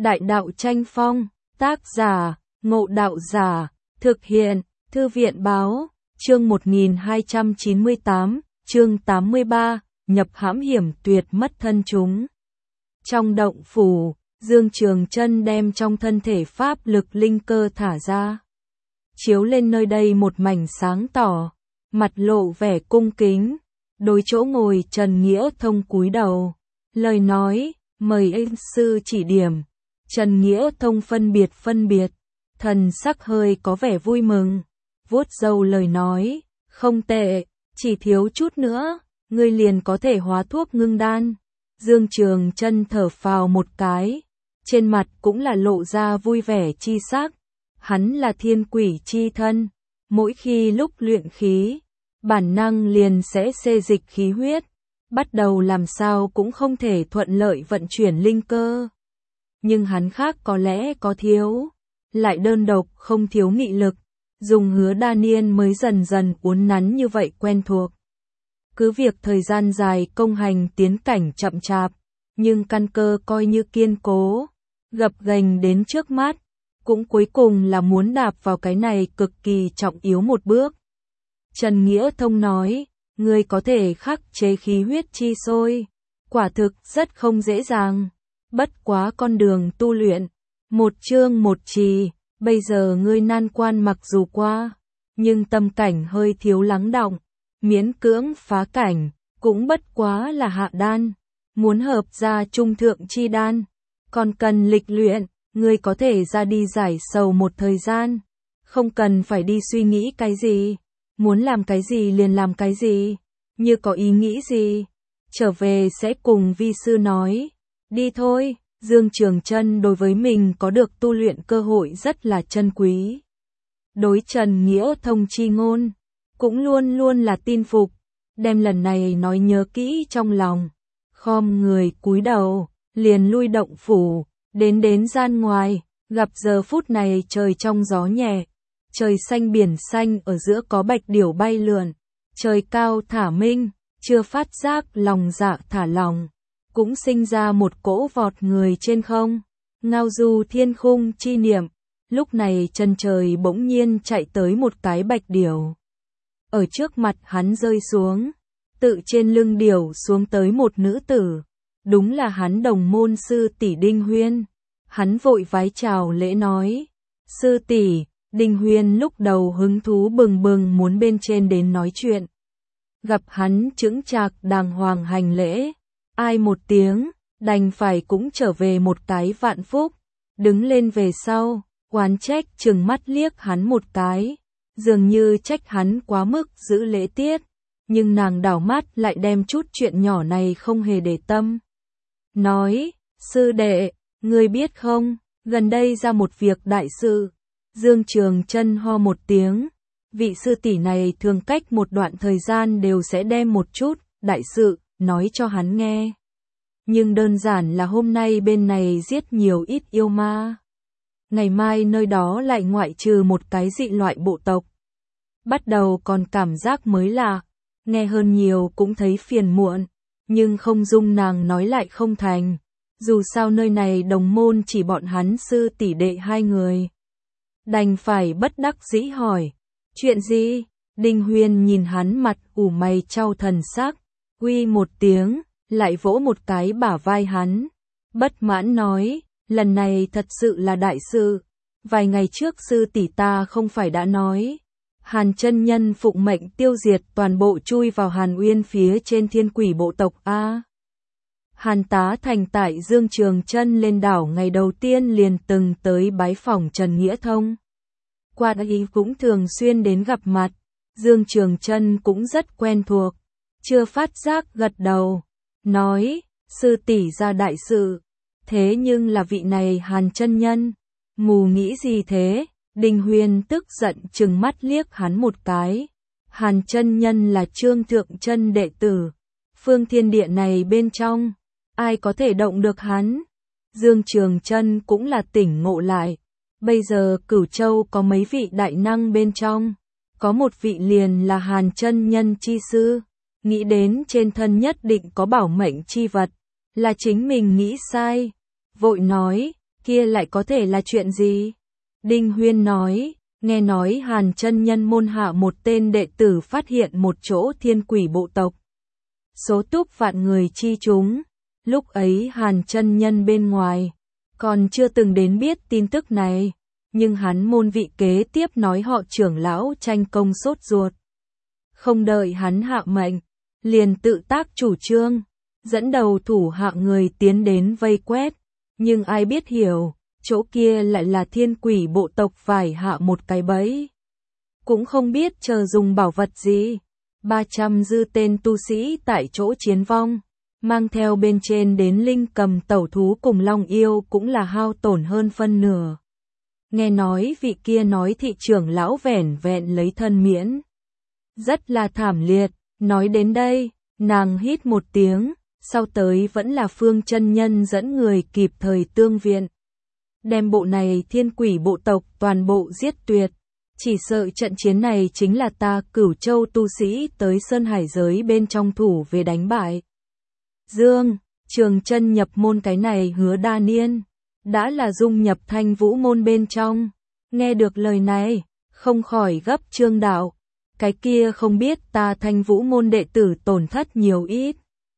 Đại đạo tranh phong, tác giả, Ngộ Đạo Giả, thực hiện, Thư viện Báo, chương 1298, chương 83, nhập hãm hiểm tuyệt mất thân chúng. Trong động phủ, Dương Trường Chân đem trong thân thể pháp lực linh cơ thả ra. Chiếu lên nơi đây một mảnh sáng tỏ, mặt lộ vẻ cung kính, đối chỗ ngồi Trần Nghĩa Thông cúi đầu. Lời nói, mời anh sư chỉ điểm. Trần Nghĩa Thông phân biệt, thần sắc hơi có vẻ vui mừng, vuốt râu lời nói, không tệ, chỉ thiếu chút nữa, ngươi liền có thể hóa thuốc ngưng đan. Dương Trường Chân thở phào một cái, trên mặt cũng là lộ ra vui vẻ chi sắc. Hắn là thiên quỷ chi thân, mỗi khi lúc luyện khí, bản năng liền sẽ xê dịch khí huyết, bắt đầu làm sao cũng không thể thuận lợi vận chuyển linh cơ. Nhưng hắn khác có lẽ có thiếu, lại đơn độc không thiếu nghị lực, dùng Hứa Đa Niên mới dần dần uốn nắn như vậy quen thuộc. Cứ việc thời gian dài công hành tiến cảnh chậm chạp, nhưng căn cơ coi như kiên cố, gập ghềnh đến trước mắt, cũng cuối cùng là muốn đạp vào cái này cực kỳ trọng yếu một bước. Trần Nghĩa Thông nói, ngươi có thể khắc chế khí huyết chi sôi, quả thực rất không dễ dàng. Bất quá con đường tu luyện, một chương một trì, bây giờ ngươi nan quan mặc dù qua, nhưng tâm cảnh hơi thiếu lắng đọng, miễn cưỡng phá cảnh, cũng bất quá là hạ đan, muốn hợp ra trung thượng chi đan, còn cần lịch luyện, ngươi có thể ra đi giải sầu một thời gian, không cần phải đi suy nghĩ cái gì, muốn làm cái gì liền làm cái gì, như có ý nghĩ gì, trở về sẽ cùng vi sư nói. Đi thôi, Dương Trường Chân đối với mình có được tu luyện cơ hội rất là trân quý. Đối Trần Nghĩa Thông chi ngôn, cũng luôn luôn là tin phục, đem lần này nói nhớ kỹ trong lòng. Khom người cúi đầu, liền lui động phủ, đến gian ngoài, gặp giờ phút này trời trong gió nhẹ, trời xanh biển xanh ở giữa có bạch điểu bay lượn, trời cao thả minh, chưa phát giác lòng dạ thả lòng. Cũng sinh ra một cỗ vọt người trên không, ngao du thiên khung chi niệm, lúc này chân trời bỗng nhiên chạy tới một cái bạch điểu. Ở trước mặt hắn rơi xuống, tự trên lưng điểu xuống tới một nữ tử, đúng là hắn đồng môn sư tỷ Đinh Huyên. Hắn vội vái chào lễ nói, sư tỷ. Đinh Huyên lúc đầu hứng thú bừng bừng muốn bên trên đến nói chuyện. Gặp hắn chững chạc đàng hoàng hành lễ, ai một tiếng, đành phải cũng trở về một cái vạn phúc, đứng lên về sau, oán trách trừng mắt liếc hắn một cái, dường như trách hắn quá mức giữ lễ tiết, nhưng nàng đảo mắt lại đem chút chuyện nhỏ này không hề để tâm. Nói, sư đệ, ngươi biết không, gần đây ra một việc đại sự. Dương Trường Chân ho một tiếng, vị sư tỷ này thường cách một đoạn thời gian đều sẽ đem một chút đại sự nói cho hắn nghe. Nhưng đơn giản là hôm nay bên này giết nhiều ít yêu ma. Ngày mai nơi đó lại ngoại trừ một cái dị loại bộ tộc. Bắt đầu còn cảm giác mới lạ, nghe hơn nhiều cũng thấy phiền muộn, nhưng không dung nàng nói lại không thành. Dù sao nơi này đồng môn chỉ bọn hắn sư tỷ đệ hai người. Đành phải bất đắc dĩ hỏi, chuyện gì? Đinh Huyên nhìn hắn mặt ủ mày trao thần sắc, uy một tiếng, lại vỗ một cái bả vai hắn. Bất mãn nói, lần này thật sự là đại sự. Vài ngày trước sư tỷ ta không phải đã nói, Hàn chân nhân phụng mệnh tiêu diệt toàn bộ chui vào Hàn Uyên phía trên thiên quỷ bộ tộc A. Hàn tá thành tại Dương Trường Chân lên đảo ngày đầu tiên liền từng tới bái phỏng Trần Nghĩa Thông. Qua đây cũng thường xuyên đến gặp mặt, Dương Trường Chân cũng rất quen thuộc, chưa phát giác gật đầu, nói, sư tỷ ra đại sự, thế nhưng là vị này Hàn chân nhân, mù nghĩ gì thế? Đinh Huyên tức giận trừng mắt liếc hắn một cái, Hàn chân nhân là Trương Thượng Chân đệ tử, phương thiên địa này bên trong, ai có thể động được hắn? Dương Trường Chân cũng là tỉnh ngộ lại, bây giờ Cửu Châu có mấy vị đại năng bên trong, có một vị liền là Hàn chân nhân chi sư, nghĩ đến trên thân nhất định có bảo mệnh chi vật, là chính mình nghĩ sai, vội nói, kia lại có thể là chuyện gì? Đinh Huyên nói, nghe nói Hàn chân nhân môn hạ một tên đệ tử phát hiện một chỗ thiên quỷ bộ tộc. Số túc vạn người chi chúng, lúc ấy Hàn chân nhân bên ngoài, còn chưa từng đến biết tin tức này, nhưng hắn môn vị kế tiếp nói họ trưởng lão tranh công sốt ruột. Không đợi hắn hạ mệnh, liền tự tác chủ trương, dẫn đầu thủ hạ người tiến đến vây quét, nhưng ai biết hiểu, chỗ kia lại là thiên quỷ bộ tộc phải hạ một cái bẫy. Cũng không biết chờ dùng bảo vật gì, 300 dư tên tu sĩ tại chỗ chiến vong, mang theo bên trên đến linh cầm tẩu thú cùng long yêu cũng là hao tổn hơn phân nửa. Nghe nói vị kia nói thị trưởng lão vẻn vẹn lấy thân miễn. Rất là thảm liệt, nói đến đây, nàng hít một tiếng, sau tới vẫn là Phương chân nhân dẫn người kịp thời tương viện. Đem bộ này thiên quỷ bộ tộc toàn bộ giết tuyệt, chỉ sợ trận chiến này chính là ta Cửu Châu tu sĩ tới Sơn Hải giới bên trong thủ về đánh bại. Dương, Trường Chân nhập môn cái này hứa đa niên, đã là dung nhập Thanh Vũ môn bên trong, nghe được lời này, không khỏi gấp Trương đạo, cái kia không biết ta Thanh Vũ môn đệ tử tổn thất nhiều ít.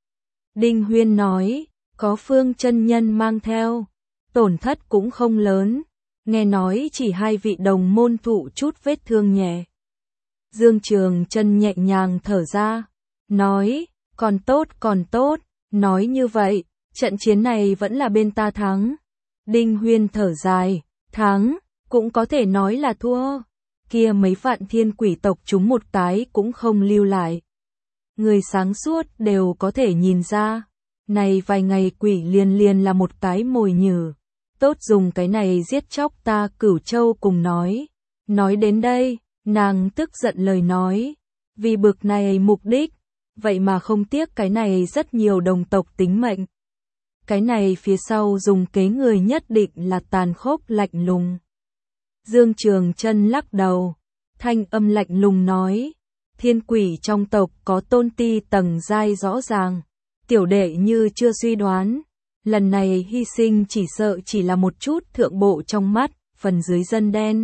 Đinh Huyên nói, có Phương chân nhân mang theo, tổn thất cũng không lớn, nghe nói chỉ 2 vị đồng môn thụ chút vết thương nhẹ. Dương Trường Chân nhẹ nhàng thở ra, nói, còn tốt, nói như vậy, trận chiến này vẫn là bên ta thắng. Đinh Huyên thở dài, thắng, cũng có thể nói là thua, kia mấy vạn thiên quỷ tộc chúng một cái cũng không lưu lại. Người sáng suốt đều có thể nhìn ra, này vài ngày quỷ liền là một cái mồi nhử, tốt dùng cái này giết chóc ta Cửu Châu cùng nói. Nói đến đây, nàng tức giận lời nói, vì bực này mục đích, vậy mà không tiếc cái này rất nhiều đồng tộc tính mệnh. Cái này phía sau dùng kế người nhất định là tàn khốc lạnh lùng. Dương Trường Chân lắc đầu, thanh âm lạnh lùng nói, thiên quỷ trong tộc có tôn ti tầng giai rõ ràng, tiểu đệ như chưa suy đoán, lần này hy sinh chỉ sợ chỉ là một chút thượng bộ trong mắt, phần dưới dân đen.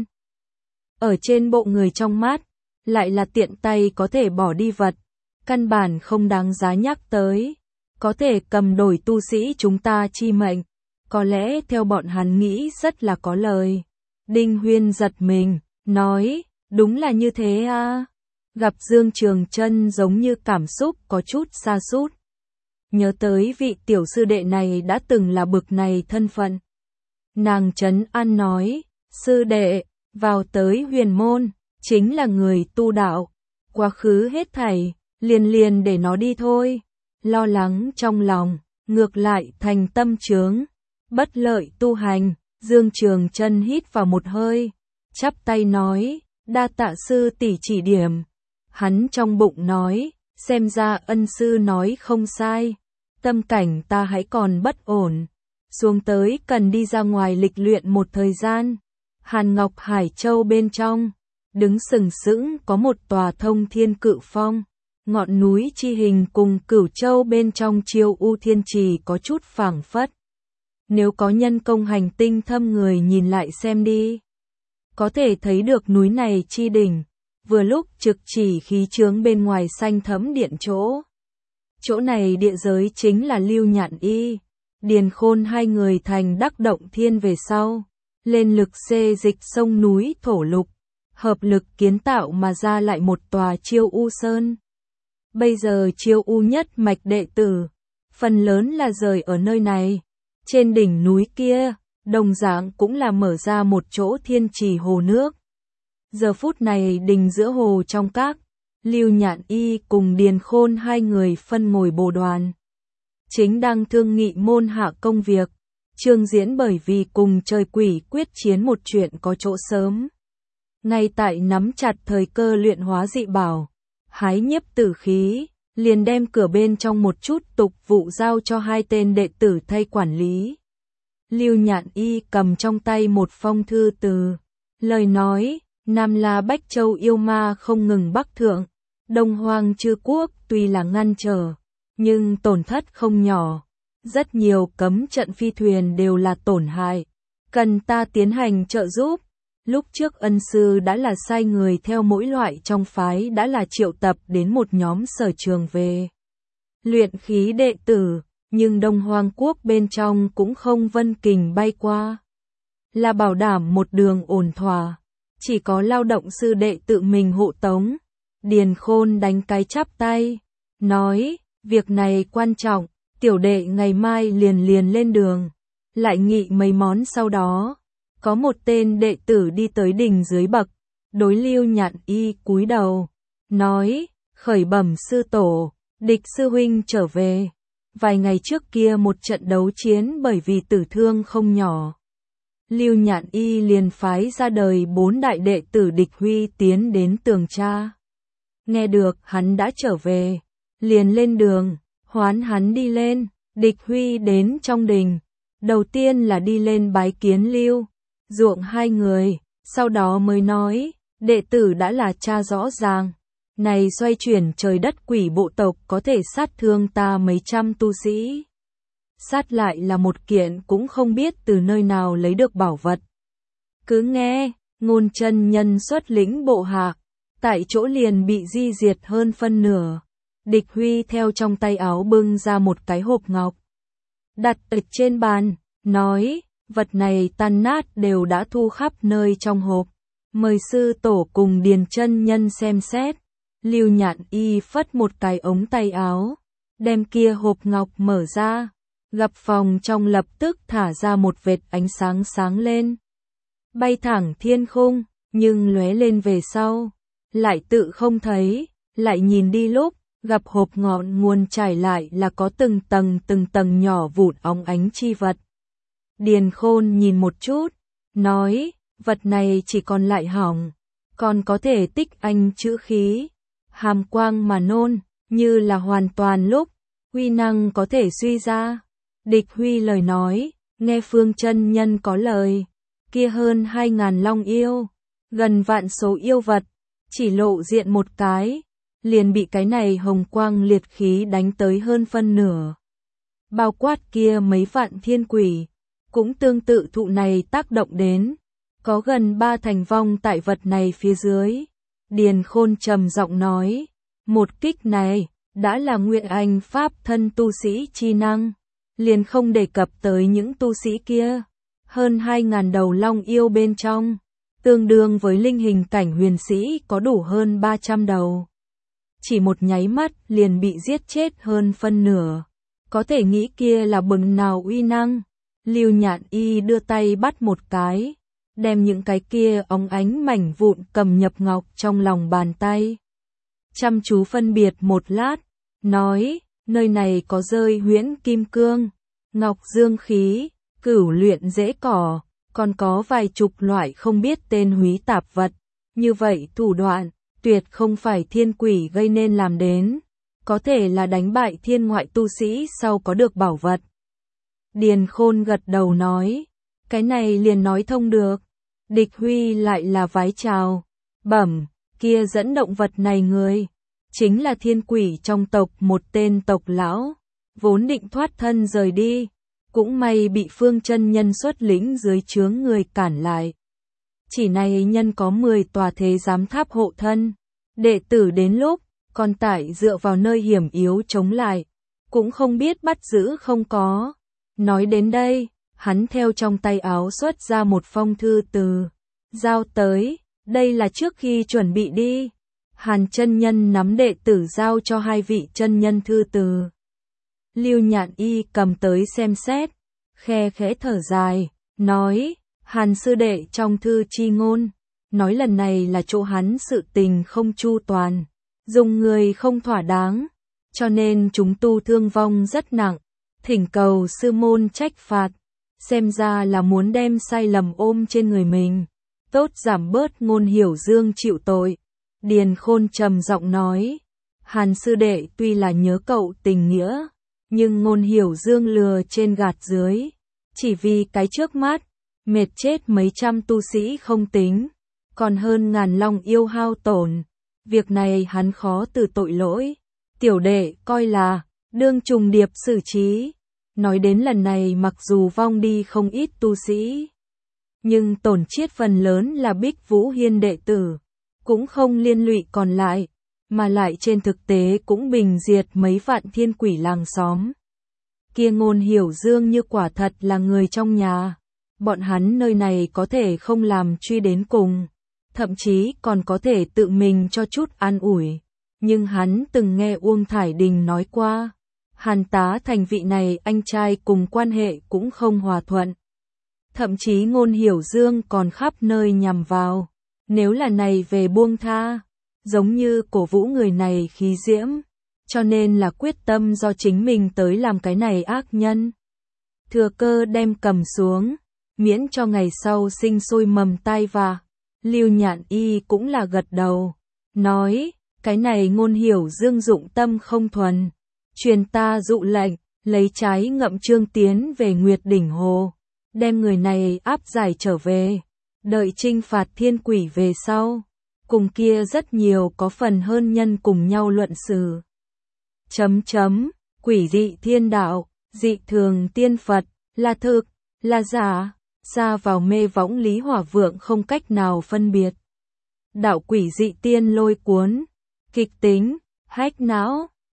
Ở trên bộ người trong mắt, lại là tiện tay có thể bỏ đi vật, căn bản không đáng giá nhắc tới, có thể cầm đổi tu sĩ chúng ta chi mệnh, có lẽ theo bọn hắn nghĩ rất là có lời. Đinh Huyên giật mình, nói, đúng là như thế à. Gặp Dương Trường Chân giống như cảm xúc có chút sa sút. Nhớ tới vị tiểu sư đệ này đã từng là bực này thân phận. Nàng trấn an nói, sư đệ, vào tới huyền môn, chính là người tu đạo. Quá khứ hết thảy, liền để nó đi thôi. Lo lắng trong lòng, ngược lại thành tâm chướng. Bất lợi tu hành, Dương Trường Chân hít vào một hơi, chắp tay nói, đa tạ sư tỷ chỉ điểm. Hắn trong bụng nói, xem ra ân sư nói không sai, tâm cảnh ta hãy còn bất ổn, xuống tới cần đi ra ngoài lịch luyện một thời gian. Hàn Ngọc Hải Châu bên trong, đứng sừng sững có một tòa Thông Thiên Cự Phong, ngọn núi chi hình cùng Cửu Châu bên trong Chiêu U Thiên Trì có chút phảng phất. Nếu có nhân công hành tinh thâm người nhìn lại xem đi, có thể thấy được núi này chi đỉnh, vừa lúc trực chỉ khí chướng bên ngoài xanh thẫm điện chỗ. Chỗ này địa giới chính là Lưu Nhạn Y, Điền Khôn hai người thành đắc động thiên về sau, lên lực xê dịch sông núi thổ lục, hợp lực kiến tạo mà ra lại một tòa Chiêu U Sơn. Bây giờ Chiêu U nhất mạch đệ tử, phần lớn là rời ở nơi này. Trên đỉnh núi kia, đồng dạng cũng là mở ra một chỗ thiên trì hồ nước. Giờ phút này đình giữa hồ trong các, Lưu Nhạn Y cùng Điền Khôn hai người phân ngồi bồ đoàn. Chính đang thương nghị môn hạ công việc, Trương Diễn bởi vì cùng trời quỷ quyết chiến một chuyện có chỗ sớm. Ngay tại nắm chặt thời cơ luyện hóa dị bảo, hái nhiếp tử khí, liền đem cửa bên trong một chút tục vụ giao cho hai tên đệ tử thay quản lý. Lưu Nhạn Y cầm trong tay một phong thư từ, lời nói, Nam La Bách Châu yêu ma không ngừng bắc thượng, Đông Hoang Chư Quốc tuy là ngăn trở, nhưng tổn thất không nhỏ, rất nhiều cấm trận phi thuyền đều là tổn hại, cần ta tiến hành trợ giúp. Lúc trước ân sư đã là sai người theo mỗi loại trong phái đã là triệu tập đến một nhóm sở trường về luyện khí đệ tử, nhưng Đông Hoang Quốc bên trong cũng không vân kình bay qua. Là bảo đảm một đường ổn thỏa, chỉ có lao động sư đệ tự mình hộ tống. Điền Khôn đánh cái chắp tay, nói, việc này quan trọng, tiểu đệ ngày mai liền lên đường. Lại nghị mấy món sau đó, có một tên đệ tử đi tới đỉnh dưới bậc, đối Lưu Nhạn Y cúi đầu, nói, khởi bẩm sư tổ, địch sư huynh trở về. Vài ngày trước kia một trận đấu chiến bởi vì tử thương không nhỏ. Lưu Nhạn Y liền phái ra đời 4 đại đệ tử địch huy tiến đến tường tra. Nghe được hắn đã trở về, liền lên đường, hoán hắn đi lên. Địch huy đến trong đình, đầu tiên là đi lên bái kiến Lưu Ruộng hai người, sau đó mới nói, đệ tử đã là cha rõ ràng. Này xoay chuyển trời đất quỷ bộ tộc có thể sát thương ta mấy trăm tu sĩ. Sát lại là một kiện cũng không biết từ nơi nào lấy được bảo vật. Cứ nghe, Ngôn chân nhân xuất lĩnh bộ hạ, tại chỗ liền bị di diệt hơn phân nửa. Địch huy theo trong tay áo bưng ra một cái hộp ngọc. Đặt ở trên bàn, nói, vật này tan nát đều đã thu khắp nơi trong hộp. Mời sư tổ cùng Điền chân nhân xem xét. Lưu Nhạn Y phất một cái ống tay áo, đem kia hộp ngọc mở ra, gặp phòng trong lập tức thả ra một vệt ánh sáng sáng lên. Bay thẳng thiên khung, nhưng lóe lên về sau, lại tự không thấy, lại nhìn đi lúc, gặp hộp ngọn nguồn trải lại là có từng tầng nhỏ vụn óng ánh chi vật. Điền Khôn nhìn một chút, nói, vật này chỉ còn lại hỏng, còn có thể tích anh chữ khí. Hàm quang mà nôn, như là hoàn toàn lúc, uy năng có thể suy ra. Địch huy lời nói, nghe Phương chân nhân có lời, kia hơn 2.000 long yêu, gần vạn số yêu vật, chỉ lộ diện một cái, liền bị cái này hồng quang liệt khí đánh tới hơn phân nửa. Bao quát kia mấy vạn thiên quỷ, cũng tương tự thụ này tác động đến, có gần 3 thành vong tại vật này phía dưới. Điền Khôn trầm giọng nói, một kích này, đã là Nguyện Anh Pháp thân tu sĩ chi năng, liền không đề cập tới những tu sĩ kia, hơn 2.000 đầu long yêu bên trong, tương đương với linh hình cảnh huyền sĩ có đủ hơn 300 đầu. Chỉ một nháy mắt liền bị giết chết hơn phân nửa, có thể nghĩ kia là bừng nào uy năng. Lưu Nhạn Y đưa tay bắt một cái, đem những cái kia óng ánh mảnh vụn cầm nhập ngọc trong lòng bàn tay. Chăm chú phân biệt một lát, nói, nơi này có rơi huyễn kim cương, ngọc dương khí, cửu luyện dễ cỏ, còn có vài chục loại không biết tên húy tạp vật. Như vậy thủ đoạn, tuyệt không phải thiên quỷ gây nên làm đến, có thể là đánh bại thiên ngoại tu sĩ sau có được bảo vật. Điền Khôn gật đầu nói, cái này liền nói thông được. Địch huy lại là vái chào, bẩm, kia dẫn động vật này người, chính là thiên quỷ trong tộc một tên tộc lão, vốn định thoát thân rời đi, cũng may bị Phương chân nhân xuất lĩnh dưới trướng người cản lại. Chỉ này nhân có 10 tòa thế giám tháp hộ thân, đệ tử đến lúc, còn tải dựa vào nơi hiểm yếu chống lại, cũng không biết bắt giữ không có. Nói đến đây, hắn theo trong tay áo xuất ra một phong thư từ, giao tới, đây là trước khi chuẩn bị đi. Hàn chân nhân nắm đệ tử giao cho 2 vị chân nhân thư từ. Lưu Nhạn Y cầm tới xem xét, khe khẽ thở dài, nói, Hàn sư đệ trong thư chi ngôn, nói lần này là chỗ hắn sự tình không chu toàn, dùng người không thỏa đáng, cho nên chúng tu thương vong rất nặng, thỉnh cầu sư môn trách phạt, xem ra là muốn đem sai lầm ôm trên người mình, tốt giảm bớt Ngôn Hiểu Dương chịu tội. Điền Khôn trầm giọng nói, Hàn sư đệ tuy là nhớ cậu tình nghĩa, nhưng Ngôn Hiểu Dương lừa trên gạt dưới, chỉ vì cái trước mắt, mệt chết mấy trăm tu sĩ không tính, còn hơn ngàn long yêu hao tổn, việc này hắn khó từ tội lỗi, tiểu đệ coi là, đương trùng điệp xử trí. Nói đến lần này mặc dù vong đi không ít tu sĩ, nhưng tổn chiết phần lớn là Bích Vũ Hiên đệ tử, cũng không liên lụy còn lại, mà lại trên thực tế cũng bình diệt mấy vạn thiên quỷ làng xóm. Kia Ngôn Hiểu Dương như quả thật là người trong nhà, bọn hắn nơi này có thể không làm truy đến cùng, thậm chí còn có thể tự mình cho chút an ủi, nhưng hắn từng nghe Uông Thải Đình nói qua, Hàn Tá Thành vị này anh trai cùng quan hệ cũng không hòa thuận. Thậm chí Ngôn Hiểu Dương còn khắp nơi nhằm vào, nếu là này về buông tha, giống như cổ vũ người này khí diễm, cho nên là quyết tâm do chính mình tới làm cái này ác nhân. Thừa cơ đem cầm xuống, miễn cho ngày sau sinh sôi mầm tai vạ. Lưu Nhạn Y cũng là gật đầu, nói, cái này Ngôn Hiểu Dương dụng tâm không thuần, truyền ta dụ lệnh, lấy trái ngậm Trương tiến về Nguyệt Đỉnh Hồ, đem người này áp giải trở về, đợi trinh phạt thiên quỷ về sau, cùng kia rất nhiều có phần hơn nhân cùng nhau luận xử. Quỷ dị thiên đạo, dị thường tiên Phật, là thực, là giả, xa vào mê võng Lý Hỏa Vượng không cách nào phân biệt. Đạo quỷ dị tiên lôi cuốn, kịch tính, hách não,